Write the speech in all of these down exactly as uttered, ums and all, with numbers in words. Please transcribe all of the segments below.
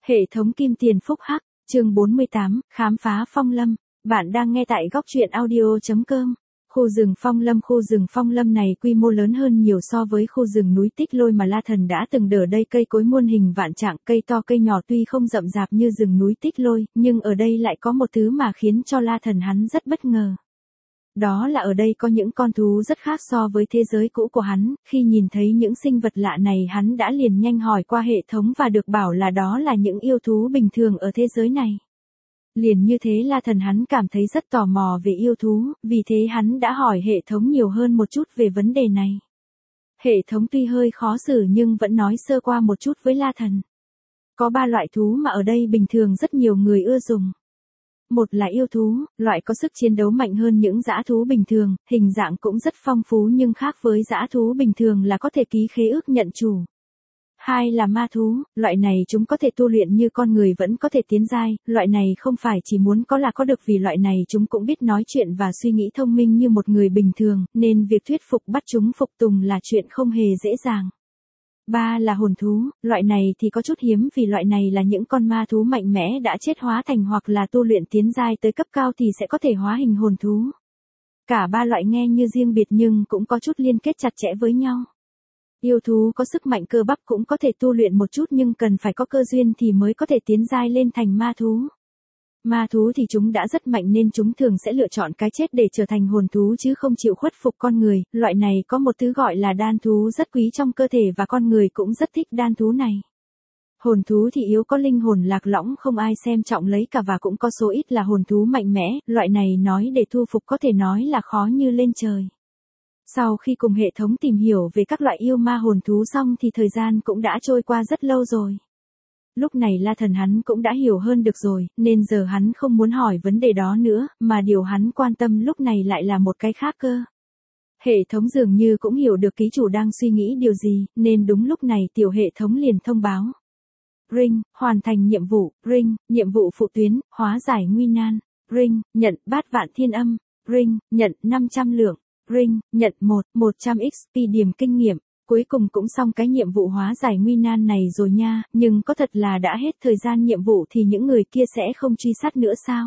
Hệ thống kim tiền phúc hắc, chương bốn mươi tám, khám phá phong lâm. Bạn đang nghe tại góc truyện audio chấm com. Khu rừng phong lâm Khu rừng phong lâm này quy mô lớn hơn nhiều so với khu rừng núi Tích Lôi mà La Thần đã từng đỡ đây, cây cối muôn hình vạn trạng, cây to cây nhỏ tuy không rậm rạp như rừng núi Tích Lôi, nhưng ở đây lại có một thứ mà khiến cho La Thần hắn rất bất ngờ. Đó là ở đây có những con thú rất khác so với thế giới cũ của hắn, khi nhìn thấy những sinh vật lạ này hắn đã liền nhanh hỏi qua hệ thống và được bảo là đó là những yêu thú bình thường ở thế giới này. Liền như thế La Thần hắn cảm thấy rất tò mò về yêu thú, vì thế hắn đã hỏi hệ thống nhiều hơn một chút về vấn đề này. Hệ thống tuy hơi khó xử nhưng vẫn nói sơ qua một chút với La Thần. Có ba loại thú mà ở đây bình thường rất nhiều người ưa dùng. Một là yêu thú, loại có sức chiến đấu mạnh hơn những dã thú bình thường, hình dạng cũng rất phong phú nhưng khác với dã thú bình thường là có thể ký khế ước nhận chủ. Hai là ma thú, loại này chúng có thể tu luyện như con người vẫn có thể tiến giai, loại này không phải chỉ muốn có là có được vì loại này chúng cũng biết nói chuyện và suy nghĩ thông minh như một người bình thường, nên việc thuyết phục bắt chúng phục tùng là chuyện không hề dễ dàng. Ba là hồn thú, loại này thì có chút hiếm vì loại này là những con ma thú mạnh mẽ đã chết hóa thành hoặc là tu luyện tiến giai tới cấp cao thì sẽ có thể hóa hình hồn thú. Cả ba loại nghe như riêng biệt nhưng cũng có chút liên kết chặt chẽ với nhau. Yêu thú có sức mạnh cơ bắp cũng có thể tu luyện một chút nhưng cần phải có cơ duyên thì mới có thể tiến giai lên thành ma thú. Ma thú thì chúng đã rất mạnh nên chúng thường sẽ lựa chọn cái chết để trở thành hồn thú chứ không chịu khuất phục con người, loại này có một thứ gọi là đan thú rất quý trong cơ thể và con người cũng rất thích đan thú này. Hồn thú thì yếu có linh hồn lạc lõng không ai xem trọng lấy cả và cũng có số ít là hồn thú mạnh mẽ, loại này nói để thu phục có thể nói là khó như lên trời. Sau khi cùng hệ thống tìm hiểu về các loại yêu ma hồn thú xong thì thời gian cũng đã trôi qua rất lâu rồi. Lúc này La Thần hắn cũng đã hiểu hơn được rồi, nên giờ hắn không muốn hỏi vấn đề đó nữa, mà điều hắn quan tâm lúc này lại là một cái khác cơ. Hệ thống dường như cũng hiểu được ký chủ đang suy nghĩ điều gì, nên đúng lúc này tiểu hệ thống liền thông báo. Ring, hoàn thành nhiệm vụ, Ring, nhiệm vụ phụ tuyến, hóa giải nguy nan, Ring, nhận bát vạn thiên âm, Ring, nhận năm trăm lượng, Ring, nhận một, một trăm ích pê điểm kinh nghiệm. Cuối cùng cũng xong cái nhiệm vụ hóa giải nguy nan này rồi nha, nhưng có thật là đã hết thời gian nhiệm vụ thì những người kia sẽ không truy sát nữa sao?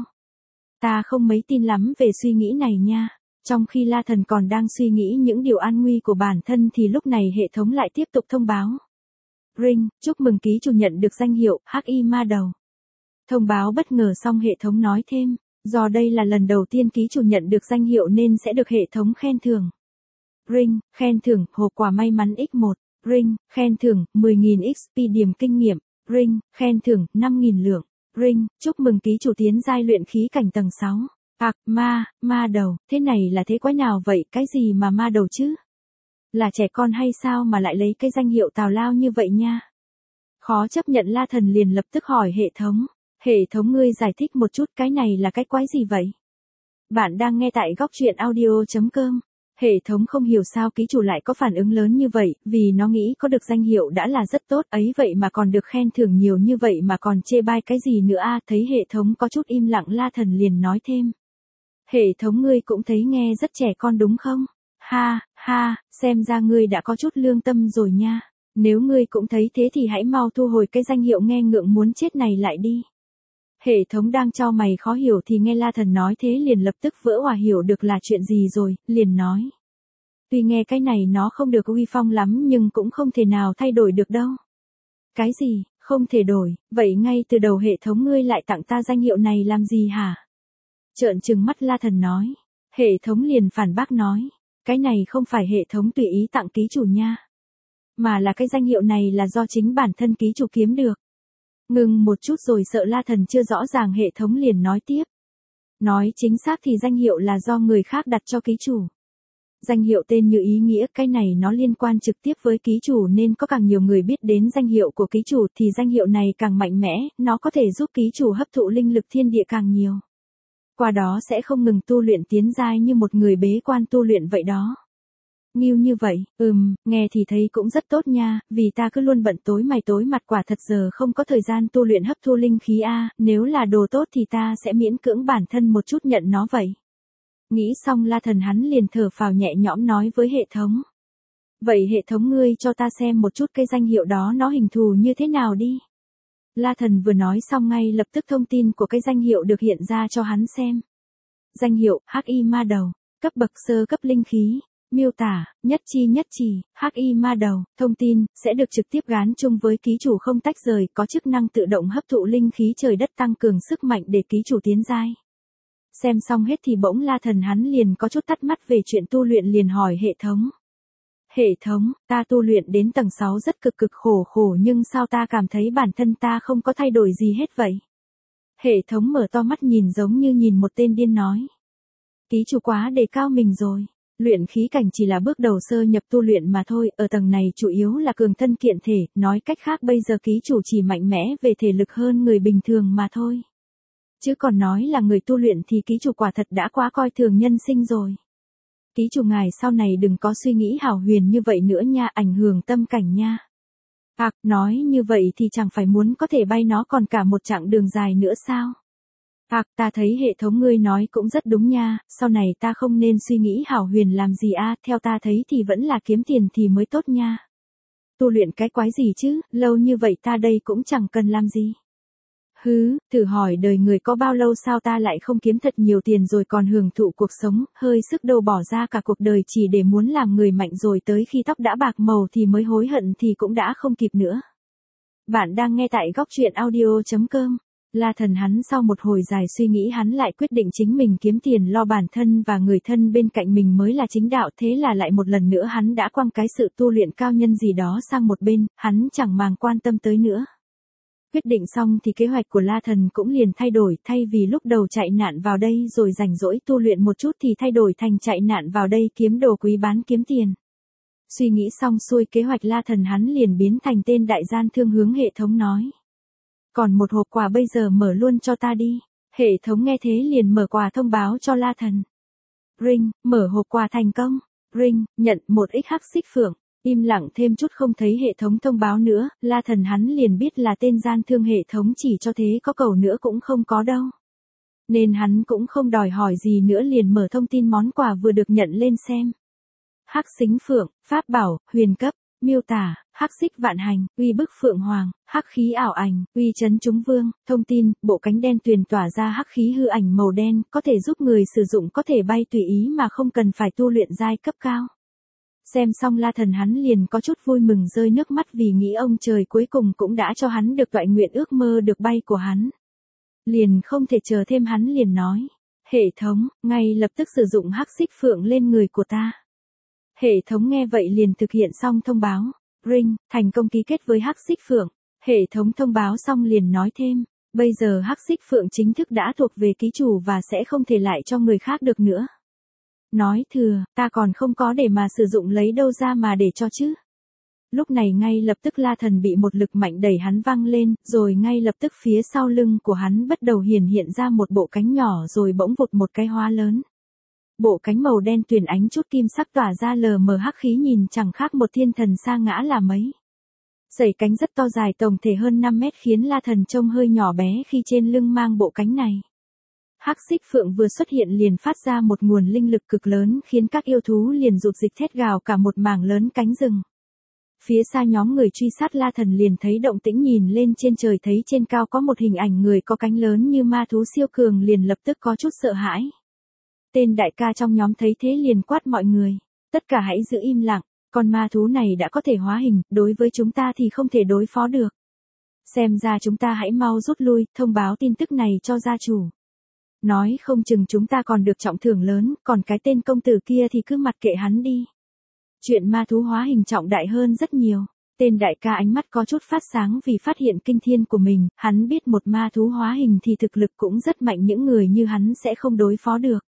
Ta không mấy tin lắm về suy nghĩ này nha. Trong khi La Thần còn đang suy nghĩ những điều an nguy của bản thân thì lúc này hệ thống lại tiếp tục thông báo. Ring, chúc mừng ký chủ nhận được danh hiệu hắc y ma đầu. Thông báo bất ngờ xong hệ thống nói thêm, do đây là lần đầu tiên ký chủ nhận được danh hiệu nên sẽ được hệ thống khen thưởng. Ring, khen thưởng, hộp quà may mắn nhân một, Ring, khen thưởng, mười nghìn ích pê điểm kinh nghiệm, Ring, khen thưởng, năm nghìn lượng, Ring, chúc mừng ký chủ tiến giai luyện khí cảnh tầng sáu. Ặc, ma, ma đầu, thế này là thế quái nào vậy, cái gì mà ma đầu chứ? Là trẻ con hay sao mà lại lấy cái danh hiệu tào lao như vậy nha? Khó chấp nhận La Thần liền lập tức hỏi hệ thống, hệ thống ngươi giải thích một chút cái này là cái quái gì vậy? Bạn đang nghe tại góc truyện audio chấm com. Hệ thống không hiểu sao ký chủ lại có phản ứng lớn như vậy, vì nó nghĩ có được danh hiệu đã là rất tốt ấy vậy mà còn được khen thưởng nhiều như vậy mà còn chê bai cái gì nữa a? Thấy hệ thống có chút im lặng La Thần liền nói thêm. Hệ thống ngươi cũng thấy nghe rất trẻ con đúng không? Ha, ha, xem ra ngươi đã có chút lương tâm rồi nha. Nếu ngươi cũng thấy thế thì hãy mau thu hồi cái danh hiệu nghe ngượng muốn chết này lại đi. Hệ thống đang cho mày khó hiểu thì nghe La Thần nói thế liền lập tức vỡ òa hiểu được là chuyện gì rồi, liền nói. Tuy nghe cái này nó không được uy phong lắm nhưng cũng không thể nào thay đổi được đâu. Cái gì, không thể đổi, vậy ngay từ đầu hệ thống ngươi lại tặng ta danh hiệu này làm gì hả? Trợn trừng mắt La Thần nói. Hệ thống liền phản bác nói. Cái này không phải hệ thống tùy ý tặng ký chủ nha. Mà là cái danh hiệu này là do chính bản thân ký chủ kiếm được. Ngừng một chút rồi sợ La Thần chưa rõ ràng hệ thống liền nói tiếp. Nói chính xác thì danh hiệu là do người khác đặt cho ký chủ. Danh hiệu tên như ý nghĩa cái này nó liên quan trực tiếp với ký chủ nên có càng nhiều người biết đến danh hiệu của ký chủ thì danh hiệu này càng mạnh mẽ, nó có thể giúp ký chủ hấp thụ linh lực thiên địa càng nhiều. Qua đó sẽ không ngừng tu luyện tiến giai như một người bế quan tu luyện vậy đó. Nghiêu như vậy, ừm, nghe thì thấy cũng rất tốt nha, vì ta cứ luôn bận tối mày tối mặt quả thật giờ không có thời gian tu luyện hấp thu linh khí a, nếu là đồ tốt thì ta sẽ miễn cưỡng bản thân một chút nhận nó vậy. Nghĩ xong La Thần hắn liền thở phào nhẹ nhõm nói với hệ thống. Vậy hệ thống ngươi cho ta xem một chút cái danh hiệu đó nó hình thù như thế nào đi. La Thần vừa nói xong ngay lập tức thông tin của cái danh hiệu được hiện ra cho hắn xem. Danh hiệu, Hắc Y Ma Đầu, cấp bậc sơ cấp linh khí, miêu tả, nhất chi nhất chỉ, Hắc Y Ma Đầu, thông tin, sẽ được trực tiếp gán chung với ký chủ không tách rời, có chức năng tự động hấp thụ linh khí trời đất tăng cường sức mạnh để ký chủ tiến giai. Xem xong hết thì bỗng La Thần hắn liền có chút tắt mắt về chuyện tu luyện liền hỏi hệ thống. Hệ thống, ta tu luyện đến tầng sáu rất cực cực khổ khổ nhưng sao ta cảm thấy bản thân ta không có thay đổi gì hết vậy? Hệ thống mở to mắt nhìn giống như nhìn một tên điên nói. Ký chủ quá đề cao mình rồi. Luyện khí cảnh chỉ là bước đầu sơ nhập tu luyện mà thôi, ở tầng này chủ yếu là cường thân kiện thể, nói cách khác bây giờ ký chủ chỉ mạnh mẽ về thể lực hơn người bình thường mà thôi. Chứ còn nói là người tu luyện thì ký chủ quả thật đã quá coi thường nhân sinh rồi. Ký chủ ngài sau này đừng có suy nghĩ hào huyền như vậy nữa nha, ảnh hưởng tâm cảnh nha. À, nói như vậy thì chẳng phải muốn có thể bay nó còn cả một chặng đường dài nữa sao? À, ta thấy hệ thống ngươi nói cũng rất đúng nha, sau này ta không nên suy nghĩ hào huyền làm gì a, à, theo ta thấy thì vẫn là kiếm tiền thì mới tốt nha. Tu luyện cái quái gì chứ, lâu như vậy ta đây cũng chẳng cần làm gì. Hứ, thử hỏi đời người có bao lâu sao ta lại không kiếm thật nhiều tiền rồi còn hưởng thụ cuộc sống, hơi sức đâu bỏ ra cả cuộc đời chỉ để muốn làm người mạnh rồi tới khi tóc đã bạc màu thì mới hối hận thì cũng đã không kịp nữa. Bạn đang nghe tại góc truyện audio chấm com. La Thần hắn sau một hồi dài suy nghĩ hắn lại quyết định chính mình kiếm tiền lo bản thân và người thân bên cạnh mình mới là chính đạo, thế là lại một lần nữa hắn đã quăng cái sự tu luyện cao nhân gì đó sang một bên, hắn chẳng màng quan tâm tới nữa. Quyết định xong thì kế hoạch của La Thần cũng liền thay đổi, thay vì lúc đầu chạy nạn vào đây rồi rảnh rỗi tu luyện một chút thì thay đổi thành chạy nạn vào đây kiếm đồ quý bán kiếm tiền. Suy nghĩ xong xuôi kế hoạch La Thần hắn liền biến thành tên đại gian thương hướng hệ thống nói. Còn một hộp quà bây giờ mở luôn cho ta đi. Hệ thống nghe thế liền mở quà thông báo cho La Thần. Ring, mở hộp quà thành công. Ring, nhận một x hắc xích phượng. Im lặng thêm chút không thấy hệ thống thông báo nữa, La Thần hắn liền biết là tên gian thương hệ thống chỉ cho thế có cầu nữa cũng không có đâu. Nên hắn cũng không đòi hỏi gì nữa liền mở thông tin món quà vừa được nhận lên xem. Hắc xính phượng, pháp bảo, huyền cấp, miêu tả, hắc xích vạn hành, uy bức phượng hoàng, hắc khí ảo ảnh, uy chấn chúng vương, thông tin, bộ cánh đen tuyền tỏa ra hắc khí hư ảnh màu đen, có thể giúp người sử dụng có thể bay tùy ý mà không cần phải tu luyện giai cấp cao. Xem xong La Thần hắn liền có chút vui mừng rơi nước mắt vì nghĩ ông trời cuối cùng cũng đã cho hắn được toại nguyện ước mơ được bay của hắn. Liền không thể chờ thêm hắn liền nói. Hệ thống, ngay lập tức sử dụng hắc xích phượng lên người của ta. Hệ thống nghe vậy liền thực hiện xong thông báo. Ring, thành công ký kết với hắc xích phượng. Hệ thống thông báo xong liền nói thêm. Bây giờ hắc xích phượng chính thức đã thuộc về ký chủ và sẽ không thể lại cho người khác được nữa. Nói thừa, ta còn không có để mà sử dụng lấy đâu ra mà để cho chứ. Lúc này ngay lập tức La Thần bị một lực mạnh đẩy hắn văng lên, rồi ngay lập tức phía sau lưng của hắn bắt đầu hiển hiện ra một bộ cánh nhỏ rồi bỗng vụt một cái hóa lớn. Bộ cánh màu đen tuyền ánh chút kim sắc tỏa ra lờ mờ hắc khí nhìn chẳng khác một thiên thần sa ngã là mấy. Sẩy cánh rất to dài tổng thể hơn năm mét khiến La Thần trông hơi nhỏ bé khi trên lưng mang bộ cánh này. Hắc xích phượng vừa xuất hiện liền phát ra một nguồn linh lực cực lớn khiến các yêu thú liền rụt dịch thét gào cả một mảng lớn cánh rừng. Phía xa nhóm người truy sát La Thần liền thấy động tĩnh nhìn lên trên trời thấy trên cao có một hình ảnh người có cánh lớn như ma thú siêu cường liền lập tức có chút sợ hãi. Tên đại ca trong nhóm thấy thế liền quát mọi người. Tất cả hãy giữ im lặng, con ma thú này đã có thể hóa hình, đối với chúng ta thì không thể đối phó được. Xem ra chúng ta hãy mau rút lui, thông báo tin tức này cho gia chủ. Nói không chừng chúng ta còn được trọng thưởng lớn, còn cái tên công tử kia thì cứ mặc kệ hắn đi. Chuyện ma thú hóa hình trọng đại hơn rất nhiều. Tên đại ca ánh mắt có chút phát sáng vì phát hiện kinh thiên của mình, hắn biết một ma thú hóa hình thì thực lực cũng rất mạnh những người như hắn sẽ không đối phó được.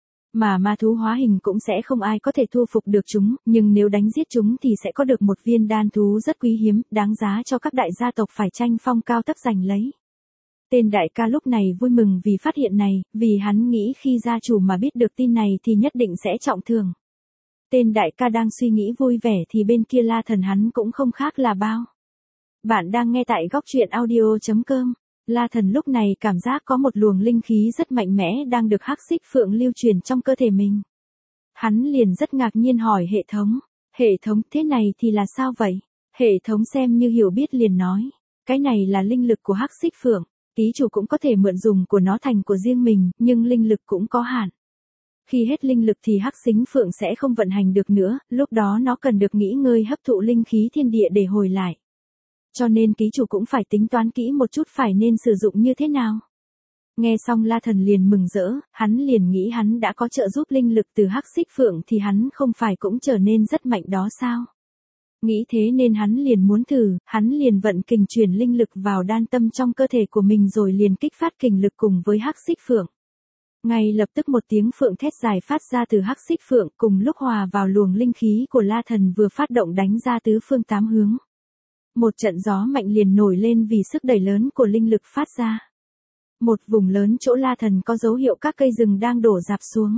Mà ma thú hóa hình cũng sẽ không ai có thể thu phục được chúng, nhưng nếu đánh giết chúng thì sẽ có được một viên đan thú rất quý hiếm, đáng giá cho các đại gia tộc phải tranh phong cao thấp giành lấy. Tên đại ca lúc này vui mừng vì phát hiện này, vì hắn nghĩ khi gia chủ mà biết được tin này thì nhất định sẽ trọng thưởng. Tên đại ca đang suy nghĩ vui vẻ thì bên kia La Thần hắn cũng không khác là bao. Bạn đang nghe tại góc truyện audio chấm com. La Thần lúc này cảm giác có một luồng linh khí rất mạnh mẽ đang được hắc xích phượng lưu truyền trong cơ thể mình. Hắn liền rất ngạc nhiên hỏi hệ thống. Hệ thống thế này thì là sao vậy? Hệ thống xem như hiểu biết liền nói. Cái này là linh lực của Hắc Xích Phượng, ký chủ cũng có thể mượn dùng của nó thành của riêng mình, nhưng linh lực cũng có hạn. Khi hết linh lực thì Hắc Xích Phượng sẽ không vận hành được nữa, lúc đó nó cần được nghỉ ngơi hấp thụ linh khí thiên địa để hồi lại. Cho nên ký chủ cũng phải tính toán kỹ một chút phải nên sử dụng như thế nào. Nghe xong La Thần liền mừng rỡ, hắn liền nghĩ hắn đã có trợ giúp linh lực từ Hắc Xích Phượng thì hắn không phải cũng trở nên rất mạnh đó sao? Nghĩ thế nên hắn liền muốn thử, hắn liền vận kình truyền linh lực vào đan tâm trong cơ thể của mình rồi liền kích phát kình lực cùng với Hắc Xích Phượng. Ngay lập tức một tiếng phượng thét dài phát ra từ Hắc Xích Phượng cùng lúc hòa vào luồng linh khí của La Thần vừa phát động đánh ra tứ phương tám hướng. Một trận gió mạnh liền nổi lên vì sức đẩy lớn của linh lực phát ra. Một vùng lớn chỗ La Thần có dấu hiệu các cây rừng đang đổ rạp xuống.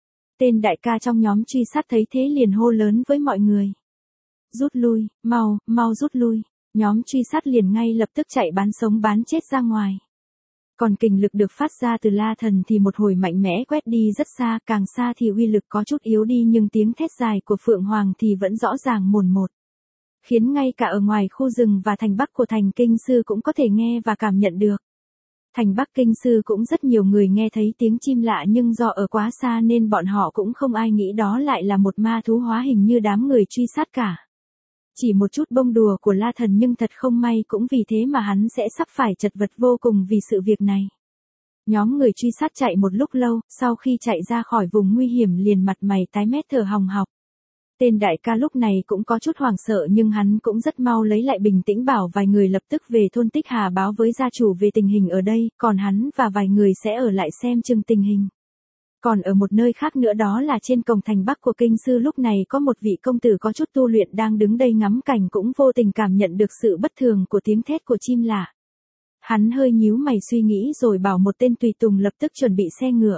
Tên đại ca trong nhóm truy sát thấy thế liền hô lớn với mọi người. Rút lui, mau, mau rút lui. Nhóm truy sát liền ngay lập tức chạy bán sống bán chết ra ngoài. Còn kình lực được phát ra từ La Thần thì một hồi mạnh mẽ quét đi rất xa, càng xa thì uy lực có chút yếu đi nhưng tiếng thét dài của Phượng Hoàng thì vẫn rõ ràng mồn một. Khiến ngay cả ở ngoài khu rừng và thành Bắc của thành Kinh Sư cũng có thể nghe và cảm nhận được. Thành Bắc Kinh Sư cũng rất nhiều người nghe thấy tiếng chim lạ nhưng do ở quá xa nên bọn họ cũng không ai nghĩ đó lại là một ma thú hóa hình như đám người truy sát cả. Chỉ một chút bông đùa của La Thần nhưng thật không may cũng vì thế mà hắn sẽ sắp phải chật vật vô cùng vì sự việc này. Nhóm người truy sát chạy một lúc lâu, sau khi chạy ra khỏi vùng nguy hiểm liền mặt mày tái mét thở hồng hộc. Tên đại ca lúc này cũng có chút hoảng sợ nhưng hắn cũng rất mau lấy lại bình tĩnh bảo vài người lập tức về thôn Tích Hà báo với gia chủ về tình hình ở đây, còn hắn và vài người sẽ ở lại xem chừng tình hình. Còn ở một nơi khác nữa đó là trên cổng thành Bắc của Kinh Sư lúc này có một vị công tử có chút tu luyện đang đứng đây ngắm cảnh cũng vô tình cảm nhận được sự bất thường của tiếng thét của chim lạ. Hắn hơi nhíu mày suy nghĩ rồi bảo một tên tùy tùng lập tức chuẩn bị xe ngựa.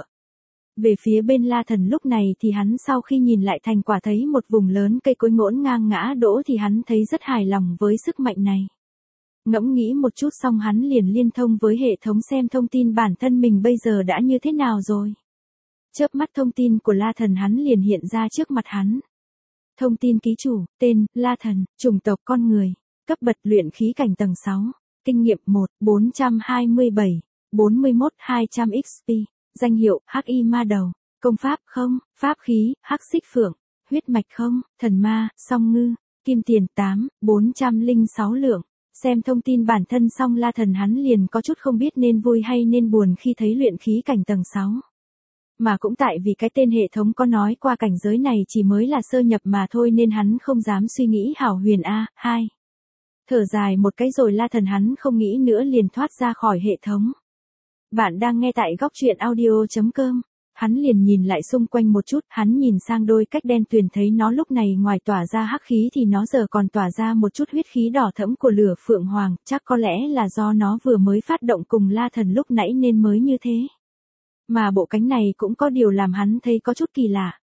Về phía bên La Thần lúc này thì hắn sau khi nhìn lại thành quả thấy một vùng lớn cây cối ngổn ngang ngã đổ thì hắn thấy rất hài lòng với sức mạnh này. Ngẫm nghĩ một chút xong hắn liền liên thông với hệ thống xem thông tin bản thân mình bây giờ đã như thế nào rồi. Chớp mắt thông tin của La Thần hắn liền hiện ra trước mặt hắn. Thông tin ký chủ, tên, La Thần, chủng tộc con người, cấp bậc luyện khí cảnh tầng sáu, kinh nghiệm một, bốn trăm hai mươi bảy, bốn mươi mốt hai trăm ích pê, danh hiệu, Hắc Y Ma Đầu, công pháp không, pháp khí, Hắc Xích Phượng, huyết mạch không, thần ma, song ngư, kim tiền tám, bốn trăm lẻ sáu lượng. Xem thông tin bản thân xong La Thần hắn liền có chút không biết nên vui hay nên buồn khi thấy luyện khí cảnh tầng sáu. Mà cũng tại vì cái tên hệ thống có nói qua cảnh giới này chỉ mới là sơ nhập mà thôi nên hắn không dám suy nghĩ hảo huyền a, hai. Thở dài một cái rồi La Thần hắn không nghĩ nữa liền thoát ra khỏi hệ thống. Bạn đang nghe tại góc truyện audio chấm com. Hắn liền nhìn lại xung quanh một chút, hắn nhìn sang đôi cách đen tuyền thấy nó lúc này ngoài tỏa ra hắc khí thì nó giờ còn tỏa ra một chút huyết khí đỏ thẫm của lửa Phượng Hoàng, chắc có lẽ là do nó vừa mới phát động cùng La Thần lúc nãy nên mới như thế. Mà bộ cánh này cũng có điều làm hắn thấy có chút kỳ lạ.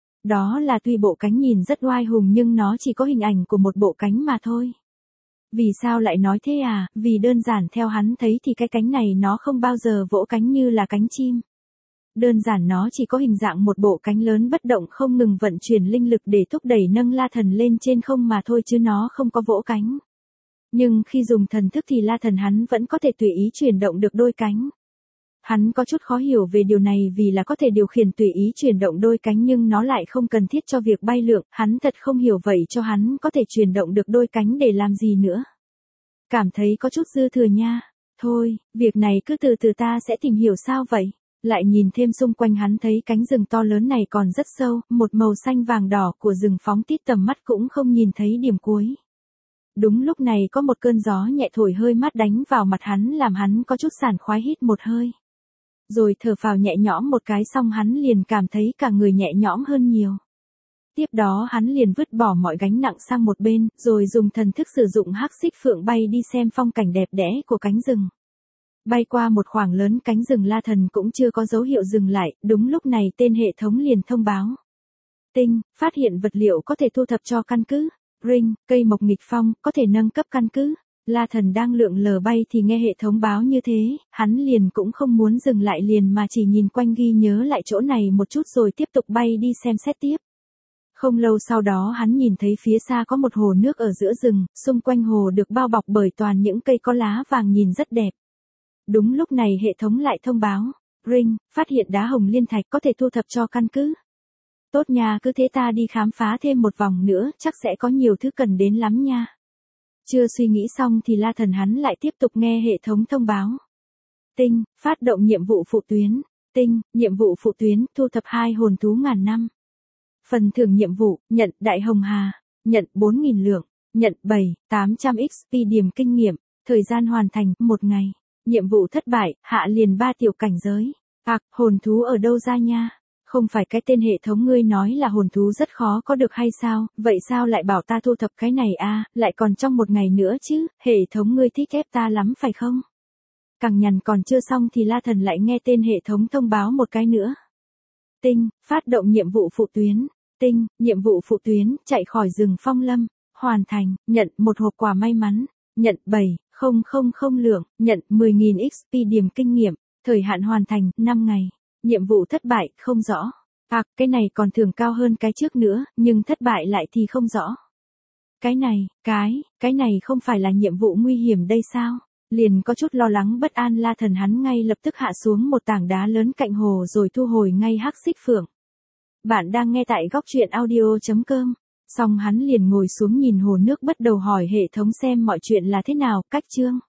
Đó là tuy bộ cánh nhìn rất oai hùng nhưng nó chỉ có hình ảnh của một bộ cánh mà thôi. Vì sao lại nói thế à, vì đơn giản theo hắn thấy thì cái cánh này nó không bao giờ vỗ cánh như là cánh chim. Đơn giản nó chỉ có hình dạng một bộ cánh lớn bất động không ngừng vận chuyển linh lực để thúc đẩy nâng La Thần lên trên không mà thôi chứ nó không có vỗ cánh. Nhưng khi dùng thần thức thì La Thần hắn vẫn có thể tùy ý chuyển động được đôi cánh. Hắn có chút khó hiểu về điều này vì là có thể điều khiển tùy ý chuyển động đôi cánh nhưng nó lại không cần thiết cho việc bay lượn, hắn thật không hiểu vậy cho hắn có thể chuyển động được đôi cánh để làm gì nữa. Cảm thấy có chút dư thừa nha. Thôi, việc này cứ từ từ ta sẽ tìm hiểu sao vậy. Lại nhìn thêm xung quanh hắn thấy cánh rừng to lớn này còn rất sâu, một màu xanh vàng đỏ của rừng phóng tít tầm mắt cũng không nhìn thấy điểm cuối. Đúng lúc này có một cơn gió nhẹ thổi hơi mát đánh vào mặt hắn làm hắn có chút sảng khoái hít một hơi. Rồi thở phào nhẹ nhõm một cái xong hắn liền cảm thấy cả người nhẹ nhõm hơn nhiều. Tiếp đó hắn liền vứt bỏ mọi gánh nặng sang một bên, rồi dùng thần thức sử dụng Hắc Xích Phượng bay đi xem phong cảnh đẹp đẽ của cánh rừng. Bay qua một khoảng lớn cánh rừng La Thần cũng chưa có dấu hiệu dừng lại, đúng lúc này tên hệ thống liền thông báo. Tinh, phát hiện vật liệu có thể thu thập cho căn cứ. Ring, cây mộc nghịch phong, có thể nâng cấp căn cứ. La Thần đang lượn lờ bay thì nghe hệ thống báo như thế, hắn liền cũng không muốn dừng lại liền mà chỉ nhìn quanh ghi nhớ lại chỗ này một chút rồi tiếp tục bay đi xem xét tiếp. Không lâu sau đó hắn nhìn thấy phía xa có một hồ nước ở giữa rừng, xung quanh hồ được bao bọc bởi toàn những cây có lá vàng nhìn rất đẹp. Đúng lúc này hệ thống lại thông báo, ring, phát hiện đá hồng liên thạch có thể thu thập cho căn cứ. Tốt nha, cứ thế ta đi khám phá thêm một vòng nữa, chắc sẽ có nhiều thứ cần đến lắm nha. Chưa suy nghĩ xong thì La Thần hắn lại tiếp tục nghe hệ thống thông báo. Tinh, phát động nhiệm vụ phụ tuyến. Tinh, nhiệm vụ phụ tuyến, thu thập hai hồn thú ngàn năm. Phần thưởng nhiệm vụ, nhận đại hồng hà, nhận bốn nghìn lượng, nhận bảy, tám trăm ích pê điểm kinh nghiệm, thời gian hoàn thành, một ngày. Nhiệm vụ thất bại, hạ liền ba tiểu cảnh giới. Ác, hồn thú ở đâu ra nha? Không phải cái tên hệ thống ngươi nói là hồn thú rất khó có được hay sao, vậy sao lại bảo ta thu thập cái này a, lại còn trong một ngày nữa chứ, hệ thống ngươi thích ép ta lắm phải không? Càng nhằn còn chưa xong thì La Thần lại nghe tên hệ thống thông báo một cái nữa. Tinh, phát động nhiệm vụ phụ tuyến. Tinh, nhiệm vụ phụ tuyến, chạy khỏi rừng phong lâm, hoàn thành, nhận một hộp quà may mắn, nhận bảy nghìn lượng, nhận mười nghìn ích pê điểm kinh nghiệm, thời hạn hoàn thành, năm ngày. Nhiệm vụ thất bại, không rõ. À, cái này còn thưởng cao hơn cái trước nữa, nhưng thất bại lại thì không rõ. Cái này, cái, cái này không phải là nhiệm vụ nguy hiểm đây sao? Liền có chút lo lắng bất an La Thần hắn ngay lập tức hạ xuống một tảng đá lớn cạnh hồ rồi thu hồi ngay hắc xích phượng. Bạn đang nghe tại góc truyện audio chấm com. Xong hắn liền ngồi xuống nhìn hồ nước bắt đầu hỏi hệ thống xem mọi chuyện là thế nào, cách chương.